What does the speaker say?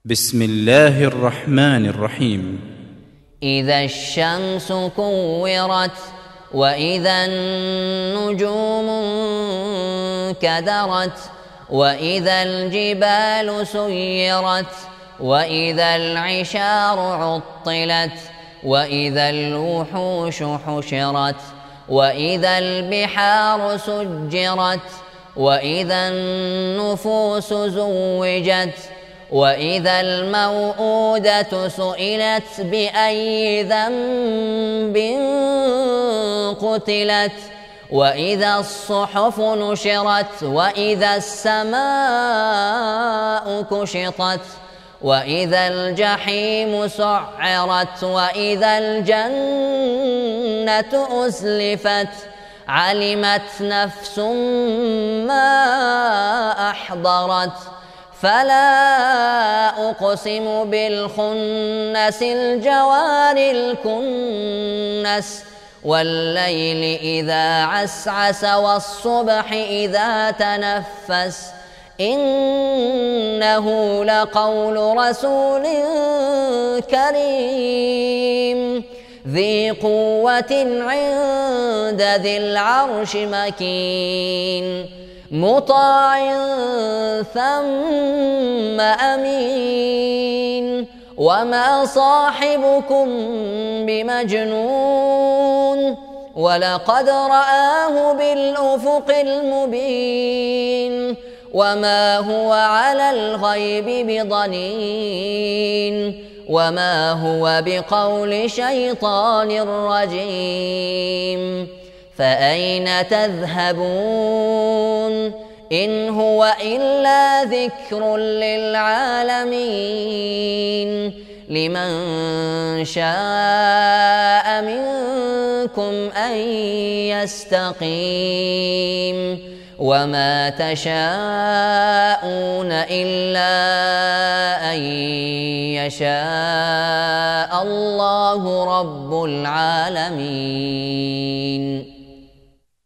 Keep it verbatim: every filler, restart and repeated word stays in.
بسم الله الرحمن الرحيم. إذا الشمس كورت وإذا النجوم انكدرت وإذا الجبال سيرت وإذا العشار عطلت وإذا الوحوش حشرت وإذا البحار سجرت وإذا النفوس زوجت وإذا الموءودة سئلت بأي ذنب قتلت وإذا الصحف نشرت وإذا السماء كشطت وإذا الجحيم سعرت وإذا الجنة أزلفت علمت نفس ما أحضرت فلا أقسم بالخنس الجوار الكنس والليل إذا عسعس والصبح إذا تنفس إنه لقول رسول كريم ذي قوة عند ذي العرش مكين مطاع ثم أمين وما صاحبكم بمجنون ولقد رآه بالأفق المبين وما هو على الغيب بضنين وما هو بقول شيطان رجيم فأين تذهبون إن هو إلا ذكر للعالمين لمن شاء منكم أن يستقيم وما تشاءون إلا أن يشاء الله رب العالمين.